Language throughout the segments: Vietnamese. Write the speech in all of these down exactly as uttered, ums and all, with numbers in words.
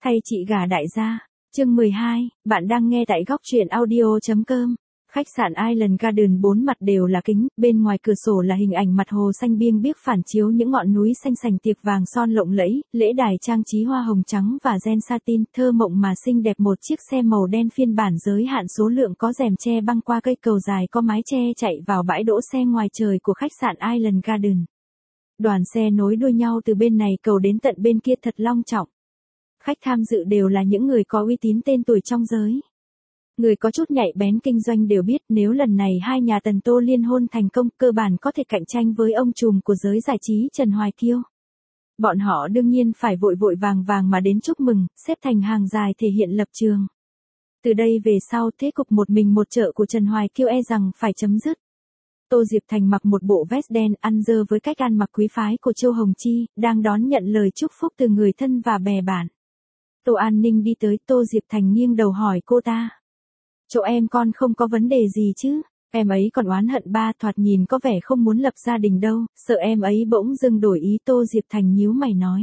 Thay chị gả đại gia. Chương mười hai, bạn đang nghe tại góc truyện audio chấm com. Khách sạn Island Garden bốn mặt đều là kính, bên ngoài cửa sổ là hình ảnh mặt hồ xanh biêng biếc phản chiếu những ngọn núi xanh sành tiệc vàng son lộng lẫy, lễ đài trang trí hoa hồng trắng và ren satin, thơ mộng mà xinh đẹp. Một chiếc xe màu đen phiên bản giới hạn số lượng có rèm che băng qua cây cầu dài có mái che chạy vào bãi đỗ xe ngoài trời của khách sạn Island Garden. Đoàn xe nối đuôi nhau từ bên này cầu đến tận bên kia thật long trọng. Khách tham dự đều là những người có uy tín tên tuổi trong giới. Người có chút nhạy bén kinh doanh đều biết nếu lần này hai nhà Tần Tô liên hôn thành công, cơ bản có thể cạnh tranh với ông trùm của giới giải trí Trần Hoài Kiêu. Bọn họ đương nhiên phải vội vội vàng vàng mà đến chúc mừng, xếp thành hàng dài thể hiện lập trường. Từ đây về sau thế cục một mình một chợ của Trần Hoài Kiêu e rằng phải chấm dứt. Tô Diệp Thành mặc một bộ vest đen ăn dơ với cách ăn mặc quý phái của Châu Hồng Chi, đang đón nhận lời chúc phúc từ người thân và bè bạn. Tô An Ninh đi tới, Tô Diệp Thành nghiêng đầu hỏi cô ta. Chỗ em con không có vấn đề gì chứ, em ấy còn oán hận ba, thoạt nhìn có vẻ không muốn lập gia đình đâu, sợ em ấy bỗng dưng đổi ý. Tô Diệp Thành nhíu mày nói.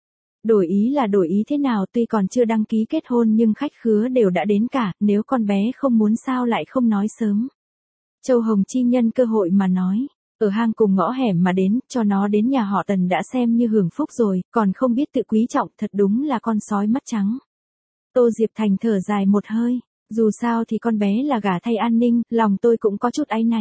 Đổi ý là đổi ý thế nào, tuy còn chưa đăng ký kết hôn nhưng khách khứa đều đã đến cả, nếu con bé không muốn sao lại không nói sớm. Châu Hồng Chi nhân cơ hội mà nói. Ở hang cùng ngõ hẻm mà đến, cho nó đến nhà họ Tần đã xem như hưởng phúc rồi, còn không biết tự quý trọng, thật đúng là con sói mắt trắng. Tô Diệp Thành thở dài một hơi, dù sao thì con bé là gả thay An Ninh, lòng tôi cũng có chút áy náy.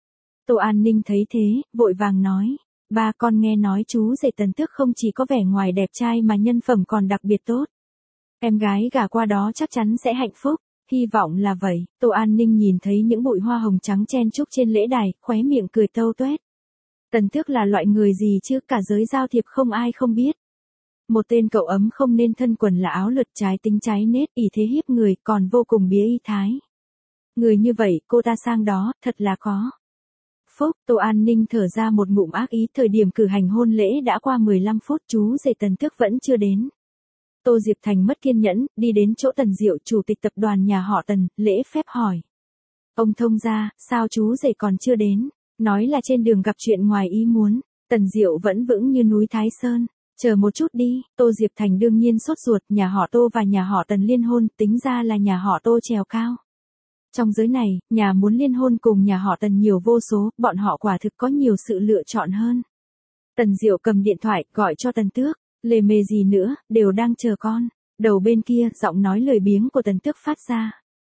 Tô An Ninh thấy thế, vội vàng nói, ba, con nghe nói chú rể Tần Tước không chỉ có vẻ ngoài đẹp trai mà nhân phẩm còn đặc biệt tốt. Em gái gả qua đó chắc chắn sẽ hạnh phúc. Hy vọng là vậy. Tô An Ninh nhìn thấy những bụi hoa hồng trắng chen chúc trên lễ đài, khóe miệng cười tâu tuét. Tần Tước là loại người gì chứ, cả giới giao thiệp không ai không biết. Một tên cậu ấm không nên thân quần là áo lượt, trái tính trái nết, ỷ thế hiếp người, còn vô cùng bía y thái. Người như vậy, cô ta sang đó, thật là có phúc. Tô An Ninh thở ra một ngụm ác ý. Thời điểm cử hành hôn lễ đã qua mười lăm phút, chú rể Tần Tước vẫn chưa đến. Tô Diệp Thành mất kiên nhẫn, đi đến chỗ Tần Diệu, chủ tịch tập đoàn nhà họ Tần, lễ phép hỏi. Ông thông gia, sao chú rể còn chưa đến? Nói là trên đường gặp chuyện ngoài ý muốn. Tần Diệu vẫn vững như núi Thái Sơn. Chờ một chút đi. Tô Diệp Thành đương nhiên sốt ruột, nhà họ Tô và nhà họ Tần liên hôn, tính ra là nhà họ Tô trèo cao. Trong giới này, nhà muốn liên hôn cùng nhà họ Tần nhiều vô số, bọn họ quả thực có nhiều sự lựa chọn hơn. Tần Diệu cầm điện thoại, gọi cho Tần Tước. Lề mề gì nữa, đều đang chờ con. Đầu bên kia, giọng nói lười biếng của Tần Tước phát ra.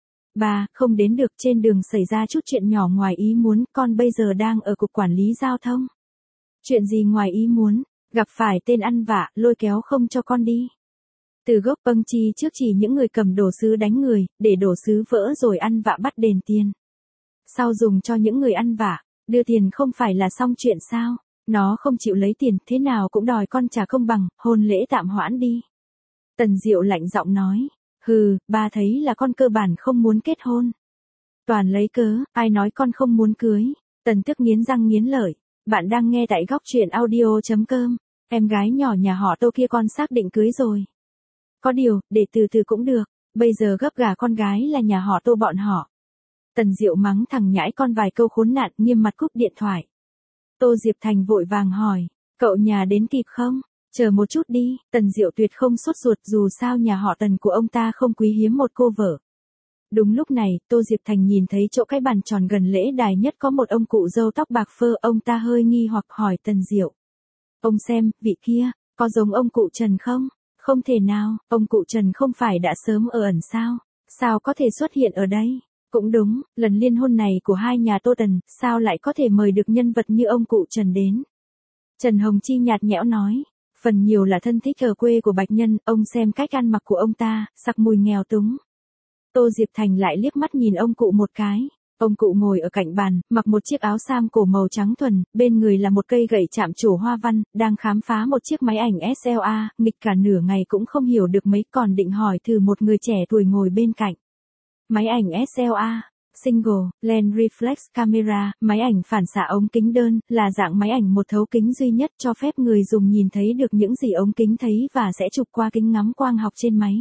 Bà, không đến được, trên đường xảy ra chút chuyện nhỏ ngoài ý muốn, con bây giờ đang ở cục quản lý giao thông. Chuyện gì ngoài ý muốn? Gặp phải tên ăn vạ, lôi kéo không cho con đi. Từ gốc bâng chi trước chỉ những người cầm đồ sứ đánh người, để đồ sứ vỡ rồi ăn vạ bắt đền tiền. Sau dùng cho những người ăn vạ, đưa tiền không phải là xong chuyện sao? Nó không chịu lấy tiền, thế nào cũng đòi con trả công bằng, hôn lễ tạm hoãn đi. Tần Diệu lạnh giọng nói, hừ, ba thấy là con cơ bản không muốn kết hôn. Toàn lấy cớ, ai nói con không muốn cưới. Tần Tước nghiến răng nghiến lợi, bạn đang nghe tại góc truyện audio chấm com, em gái nhỏ nhà họ Tô kia con xác định cưới rồi. Có điều, để từ từ cũng được, bây giờ gấp gả con gái là nhà họ Tô bọn họ. Tần Diệu mắng thằng nhãi con vài câu khốn nạn, nghiêm mặt cúp điện thoại. Tô Diệp Thành vội vàng hỏi, cậu nhà đến kịp không? Chờ một chút đi. Tần Diệu tuyệt không sốt ruột, dù sao nhà họ Tần của ông ta không quý hiếm một cô vợ. Đúng lúc này, Tô Diệp Thành nhìn thấy chỗ cái bàn tròn gần lễ đài nhất có một ông cụ râu tóc bạc phơ, ông ta hơi nghi hoặc hỏi Tần Diệu. Ông xem, vị kia, có giống ông cụ Trần không? Không thể nào, ông cụ Trần không phải đã sớm ở ẩn sao? Sao có thể xuất hiện ở đây? Cũng đúng, lần liên hôn này của hai nhà Tô Tần, sao lại có thể mời được nhân vật như ông cụ Trần đến? Trần Hồng Chi nhạt nhẽo nói, phần nhiều là thân thích ở quê của Bạch Nhân, ông xem cách ăn mặc của ông ta, sặc mùi nghèo túng. Tô Diệp Thành lại liếc mắt nhìn ông cụ một cái. Ông cụ ngồi ở cạnh bàn, mặc một chiếc áo sam cổ màu trắng thuần, bên người là một cây gậy chạm trổ hoa văn, đang khám phá một chiếc máy ảnh ét lờ a, nghịch cả nửa ngày cũng không hiểu được mấy, còn định hỏi thử một người trẻ tuổi ngồi bên cạnh. Máy ảnh ét lờ a, Single, Lens Reflex Camera, máy ảnh phản xạ ống kính đơn, là dạng máy ảnh một thấu kính duy nhất cho phép người dùng nhìn thấy được những gì ống kính thấy và sẽ chụp qua kính ngắm quang học trên máy.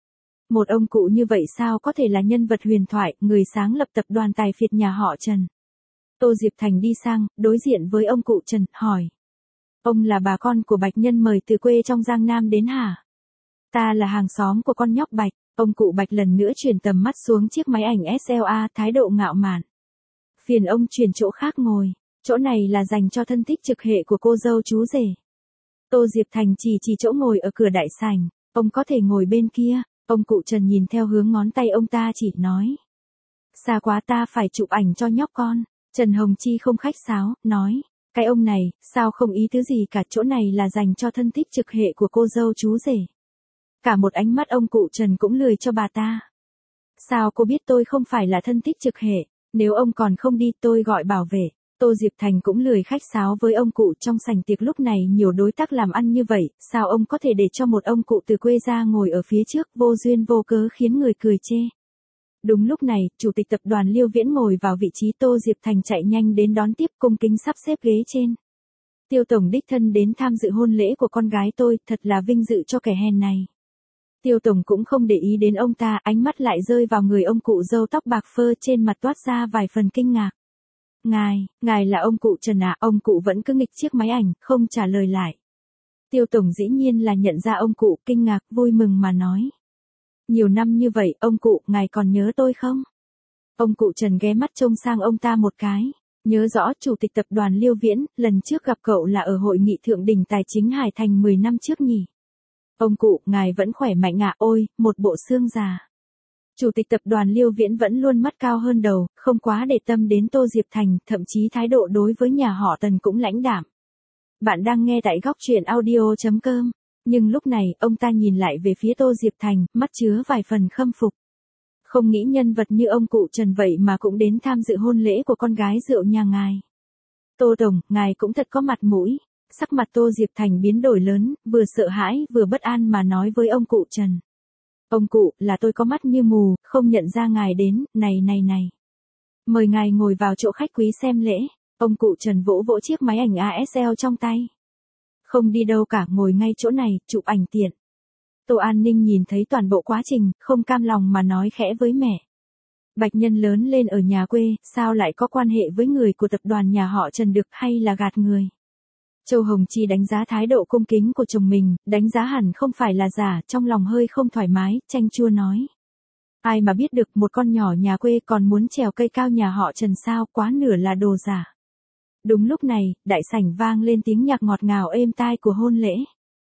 Một ông cụ như vậy sao có thể là nhân vật huyền thoại, người sáng lập tập đoàn tài phiệt nhà họ Trần. Tô Diệp Thành đi sang, đối diện với ông cụ Trần, hỏi. Ông là bà con của Bạch Nhân mời từ quê trong Giang Nam đến hả? Ta là hàng xóm của con nhóc Bạch. Ông cụ Bạch lần nữa chuyển tầm mắt xuống chiếc máy ảnh ét lờ a, thái độ ngạo mạn. Phiền ông chuyển chỗ khác ngồi, chỗ này là dành cho thân thích trực hệ của cô dâu chú rể. Tô Diệp Thành chỉ chỉ chỗ ngồi ở cửa đại sảnh, ông có thể ngồi bên kia. Ông cụ Trần nhìn theo hướng ngón tay ông ta chỉ nói. Xa quá, ta phải chụp ảnh cho nhóc con. Trần Hồng Chi không khách sáo, nói. Cái ông này, sao không ý tứ gì cả, chỗ này là dành cho thân thích trực hệ của cô dâu chú rể. Cả một ánh mắt ông cụ Trần cũng lười cho bà ta. Sao cô biết tôi không phải là thân thích trực hệ, nếu ông còn không đi tôi gọi bảo vệ. Tô Diệp Thành cũng lười khách sáo với ông cụ, trong sảnh tiệc lúc này nhiều đối tác làm ăn như vậy, sao ông có thể để cho một ông cụ từ quê ra ngồi ở phía trước vô duyên vô cớ khiến người cười chê. Đúng lúc này, chủ tịch tập đoàn Liêu Viễn ngồi vào vị trí, Tô Diệp Thành chạy nhanh đến đón tiếp, cung kính sắp xếp ghế trên. Tiêu tổng đích thân đến tham dự hôn lễ của con gái tôi, thật là vinh dự cho kẻ hèn này. Tiêu tổng cũng không để ý đến ông ta, ánh mắt lại rơi vào người ông cụ râu tóc bạc phơ, trên mặt toát ra vài phần kinh ngạc. Ngài, ngài là ông cụ Trần à? Ông cụ vẫn cứ nghịch chiếc máy ảnh, không trả lời lại. Tiêu tổng dĩ nhiên là nhận ra ông cụ, kinh ngạc, vui mừng mà nói. Nhiều năm như vậy, ông cụ, ngài còn nhớ tôi không? Ông cụ Trần ghé mắt trông sang ông ta một cái. Nhớ rõ, chủ tịch tập đoàn Liêu Viễn, lần trước gặp cậu là ở hội nghị thượng đỉnh tài chính Hải Thành mười năm trước nhỉ? Ông cụ, ngài vẫn khỏe mạnh ạ, ôi, một bộ xương già. Chủ tịch tập đoàn Liêu Viễn vẫn luôn mắt cao hơn đầu, không quá để tâm đến Tô Diệp Thành, thậm chí thái độ đối với nhà họ Tần cũng lãnh đạm. Bạn đang nghe tại góc truyện audio chấm com. Nhưng lúc này, ông ta nhìn lại về phía Tô Diệp Thành, mắt chứa vài phần khâm phục. Không nghĩ nhân vật như ông cụ Trần vậy mà cũng đến tham dự hôn lễ của con gái rượu nhà ngài. Tô tổng, ngài cũng thật có mặt mũi. Sắc mặt Tô Diệp Thành biến đổi lớn, vừa sợ hãi vừa bất an mà nói với ông cụ Trần. Ông cụ, là tôi có mắt như mù, không nhận ra ngài đến, này này này. Mời ngài ngồi vào chỗ khách quý xem lễ. Ông cụ Trần vỗ vỗ chiếc máy ảnh a ét lờ trong tay. Không đi đâu cả, ngồi ngay chỗ này, chụp ảnh tiện. Tô An Ninh nhìn thấy toàn bộ quá trình, không cam lòng mà nói khẽ với mẹ. Bạch Nhân lớn lên ở nhà quê, sao lại có quan hệ với người của tập đoàn nhà họ Trần được, hay là gạt người? Châu Hồng Chi đánh giá thái độ cung kính của chồng mình, đánh giá hẳn không phải là giả, trong lòng hơi không thoải mái, chanh chua nói. Ai mà biết được, một con nhỏ nhà quê còn muốn trèo cây cao nhà họ Trần sao, quá nửa là đồ giả. Đúng lúc này, đại sảnh vang lên tiếng nhạc ngọt ngào êm tai của hôn lễ.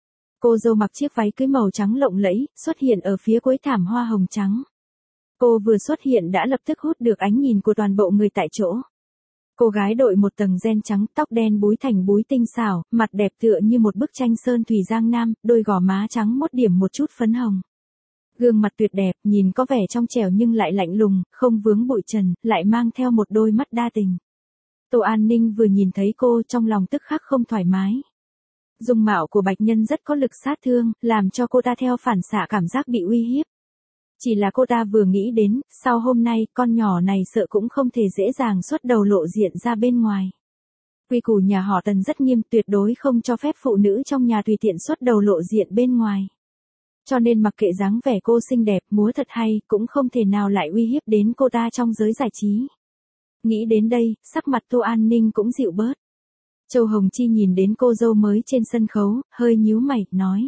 Cô dâu mặc chiếc váy cưới màu trắng lộng lẫy, xuất hiện ở phía cuối thảm hoa hồng trắng. Cô vừa xuất hiện đã lập tức hút được ánh nhìn của toàn bộ người tại chỗ. Cô gái đội một tầng ren trắng, tóc đen búi thành búi tinh xảo, mặt đẹp tựa như một bức tranh sơn thủy giang nam, đôi gò má trắng mốt điểm một chút phấn hồng. Gương mặt tuyệt đẹp, nhìn có vẻ trong trẻo nhưng lại lạnh lùng, không vướng bụi trần, lại mang theo một đôi mắt đa tình. Tô An Ninh vừa nhìn thấy cô, trong lòng tức khắc không thoải mái. Dung mạo của Bạch Nhân rất có lực sát thương, làm cho cô ta theo phản xạ cảm giác bị uy hiếp. Chỉ là cô ta vừa nghĩ đến, sau hôm nay, con nhỏ này sợ cũng không thể dễ dàng xuất đầu lộ diện ra bên ngoài. Quy củ nhà họ Tần rất nghiêm, tuyệt đối không cho phép phụ nữ trong nhà tùy tiện xuất đầu lộ diện bên ngoài. Cho nên mặc kệ dáng vẻ cô xinh đẹp, múa thật hay, cũng không thể nào lại uy hiếp đến cô ta trong giới giải trí. Nghĩ đến đây, sắc mặt Tô An Ninh cũng dịu bớt. Châu Hồng Chi nhìn đến cô dâu mới trên sân khấu, hơi nhíu mày, nói.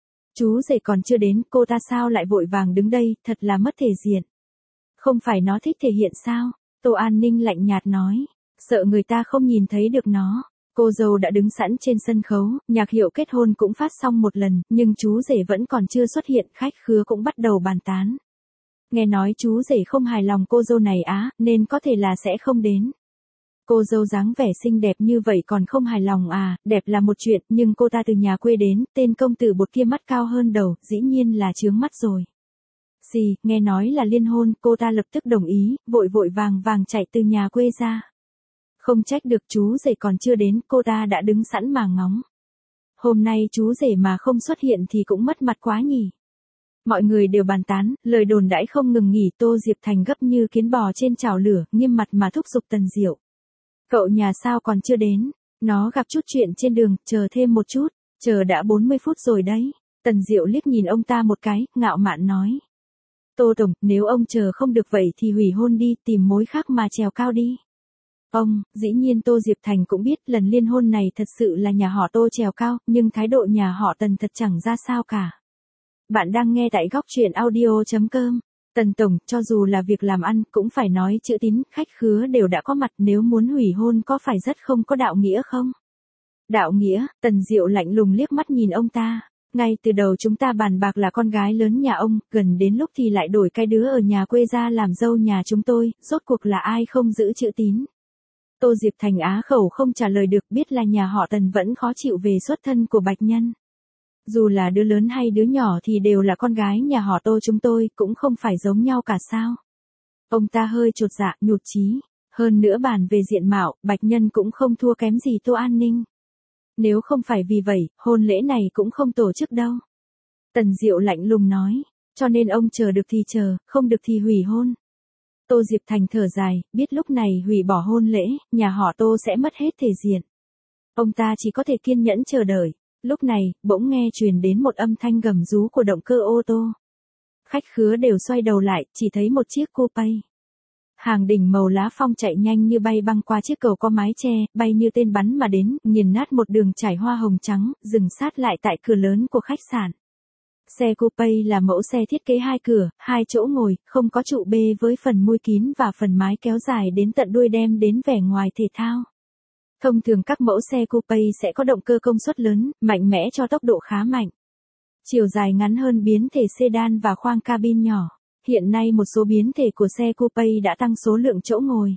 Chú rể còn chưa đến, cô ta sao lại vội vàng đứng đây, thật là mất thể diện. Không phải nó thích thể hiện sao? Tô An Ninh lạnh nhạt nói. Sợ người ta không nhìn thấy được nó. Cô dâu đã đứng sẵn trên sân khấu, nhạc hiệu kết hôn cũng phát xong một lần, nhưng chú rể vẫn còn chưa xuất hiện, khách khứa cũng bắt đầu bàn tán. Nghe nói chú rể không hài lòng cô dâu này á, nên có thể là sẽ không đến. Cô dâu dáng vẻ xinh đẹp như vậy còn không hài lòng à, đẹp là một chuyện, nhưng cô ta từ nhà quê đến, tên công tử bột kia mắt cao hơn đầu, dĩ nhiên là chướng mắt rồi. Xì, nghe nói là liên hôn, cô ta lập tức đồng ý, vội vội vàng vàng chạy từ nhà quê ra. Không trách được, chú rể còn chưa đến, cô ta đã đứng sẵn mà ngóng. Hôm nay chú rể mà không xuất hiện thì cũng mất mặt quá nhỉ. Mọi người đều bàn tán, lời đồn đãi không ngừng nghỉ. Tô Diệp Thành gấp như kiến bò trên chảo lửa, nghiêm mặt mà thúc giục Tần Diệu. Cậu nhà sao còn chưa đến? Nó gặp chút chuyện trên đường, chờ thêm một chút. Chờ đã bốn mươi phút rồi đấy. Tần Diệu liếc nhìn ông ta một cái, ngạo mạn nói. Tô Tổng, nếu ông chờ không được vậy thì hủy hôn đi, tìm mối khác mà trèo cao đi. Ông, dĩ nhiên Tô Diệp Thành cũng biết lần liên hôn này thật sự là nhà họ Tô trèo cao, nhưng thái độ nhà họ Tần thật chẳng ra sao cả. Bạn đang nghe tại góc truyện audio.com. Tần Tổng, cho dù là việc làm ăn, cũng phải nói chữ tín, khách khứa đều đã có mặt, nếu muốn hủy hôn có phải rất không có đạo nghĩa không? Đạo nghĩa? Tần Diệu lạnh lùng liếc mắt nhìn ông ta. Ngay từ đầu chúng ta bàn bạc là con gái lớn nhà ông, gần đến lúc thì lại đổi cái đứa ở nhà quê ra làm dâu nhà chúng tôi, rốt cuộc là ai không giữ chữ tín? Tô Diệp Thành á khẩu không trả lời được, biết là nhà họ Tần vẫn khó chịu về xuất thân của Bạch Nhân. Dù là đứa lớn hay đứa nhỏ thì đều là con gái nhà họ Tô chúng tôi, cũng không phải giống nhau cả sao. Ông ta hơi chột dạ, nhụt chí. Hơn nữa bàn về diện mạo, Bạch Nhân cũng không thua kém gì Tô An Ninh. Nếu không phải vì vậy, hôn lễ này cũng không tổ chức đâu. Tần Diệu lạnh lùng nói, cho nên ông chờ được thì chờ, không được thì hủy hôn. Tô Diệp Thành thở dài, biết lúc này hủy bỏ hôn lễ, nhà họ Tô sẽ mất hết thể diện. Ông ta chỉ có thể kiên nhẫn chờ đợi. Lúc này, bỗng nghe truyền đến một âm thanh gầm rú của động cơ ô tô. Khách khứa đều xoay đầu lại, chỉ thấy một chiếc coupe. Hàng đỉnh màu lá phong chạy nhanh như bay băng qua chiếc cầu có mái che, bay như tên bắn mà đến, nghiền nát một đường trải hoa hồng trắng, dừng sát lại tại cửa lớn của khách sạn. Xe coupe là mẫu xe thiết kế hai cửa, hai chỗ ngồi, không có trụ bê với phần mui kín và phần mái kéo dài đến tận đuôi đem đến vẻ ngoài thể thao. Thông thường các mẫu xe coupe sẽ có động cơ công suất lớn, mạnh mẽ cho tốc độ khá mạnh. Chiều dài ngắn hơn biến thể sedan và khoang cabin nhỏ. Hiện nay một số biến thể của xe coupe đã tăng số lượng chỗ ngồi.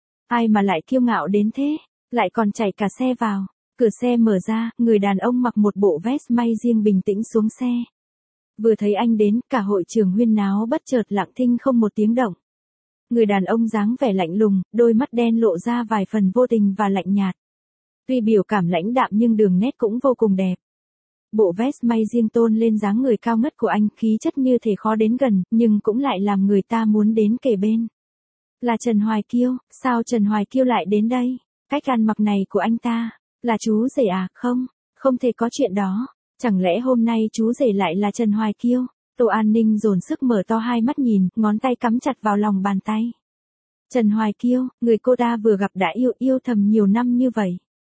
Ai mà lại kiêu ngạo đến thế, lại còn chạy cả xe vào. Cửa xe mở ra, người đàn ông mặc một bộ vest may riêng bình tĩnh xuống xe. Vừa thấy anh đến, cả hội trường huyên náo bất chợt lặng thinh không một tiếng động. Người đàn ông dáng vẻ lạnh lùng, đôi mắt đen lộ ra vài phần vô tình và lạnh nhạt. Tuy biểu cảm lãnh đạm nhưng đường nét cũng vô cùng đẹp. Bộ vest may riêng tôn lên dáng người cao ngất của anh, khí chất như thể khó đến gần, nhưng cũng lại làm người ta muốn đến kề bên. Là Trần Hoài Kiêu, sao Trần Hoài Kiêu lại đến đây? Cách ăn mặc này của anh ta, là chú rể à? Không, không thể có chuyện đó. Chẳng lẽ hôm nay chú rể lại là Trần Hoài Kiêu? Tô An Ninh dồn sức mở to hai mắt nhìn, ngón tay cắm chặt vào lòng bàn tay. Trần Hoài Kiêu, người cô ta vừa gặp đã yêu yêu thầm nhiều năm như vậy.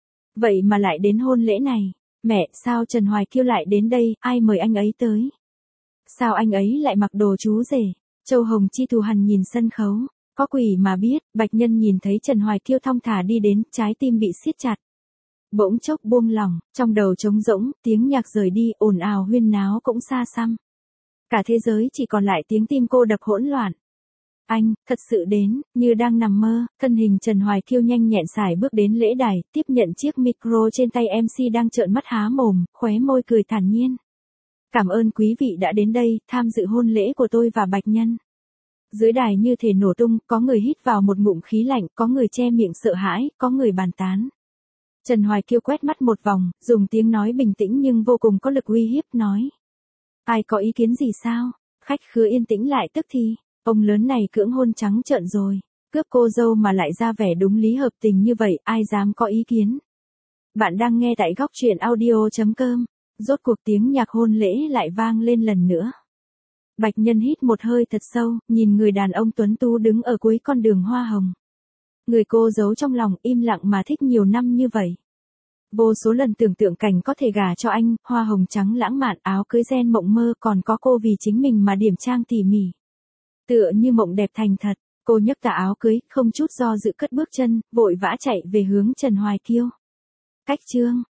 Vậy mà lại đến hôn lễ này. Mẹ, sao Trần Hoài Kiêu lại đến đây, ai mời anh ấy tới? Sao anh ấy lại mặc đồ chú rể? Châu Hồng Chi thù hằn nhìn sân khấu. Có quỷ mà biết, Bạch Nhân nhìn thấy Trần Hoài Kiêu thong thả đi đến, trái tim bị siết chặt. Bỗng chốc buông lỏng, trong đầu trống rỗng, tiếng nhạc rời đi, ồn ào huyên náo cũng xa xăm. Cả thế giới chỉ còn lại tiếng tim cô đập hỗn loạn. Anh, thật sự đến, như đang nằm mơ, thân hình Trần Hoài Kiêu nhanh nhẹn sải bước đến lễ đài, tiếp nhận chiếc micro trên tay em xê đang trợn mắt há mồm, khóe môi cười thản nhiên. Cảm ơn quý vị đã đến đây, tham dự hôn lễ của tôi và Bạch Nhân. Dưới đài như thể nổ tung, có người hít vào một ngụm khí lạnh, có người che miệng sợ hãi, có người bàn tán. Trần Hoài Kiêu quét mắt một vòng, dùng tiếng nói bình tĩnh nhưng vô cùng có lực uy hiếp nói. Ai có ý kiến gì sao? Khách khứa yên tĩnh lại tức thì. Ông lớn này cưỡng hôn trắng trợn rồi, cướp cô dâu mà lại ra vẻ đúng lý hợp tình như vậy, ai dám có ý kiến. Bạn đang nghe tại góc truyện audio.com, rốt cuộc tiếng nhạc hôn lễ lại vang lên lần nữa. Bạch Nhân hít một hơi thật sâu, nhìn người đàn ông tuấn tú đứng ở cuối con đường hoa hồng. Người cô giấu trong lòng im lặng mà thích nhiều năm như vậy. Vô số lần tưởng tượng cảnh có thể gả cho anh, hoa hồng trắng lãng mạn, áo cưới ren mộng mơ, còn có cô vì chính mình mà điểm trang tỉ mỉ. Tựa như mộng đẹp thành thật, cô nhấc tà áo cưới, không chút do dự cất bước chân, vội vã chạy về hướng Trần Hoài Kiêu. Cách chương,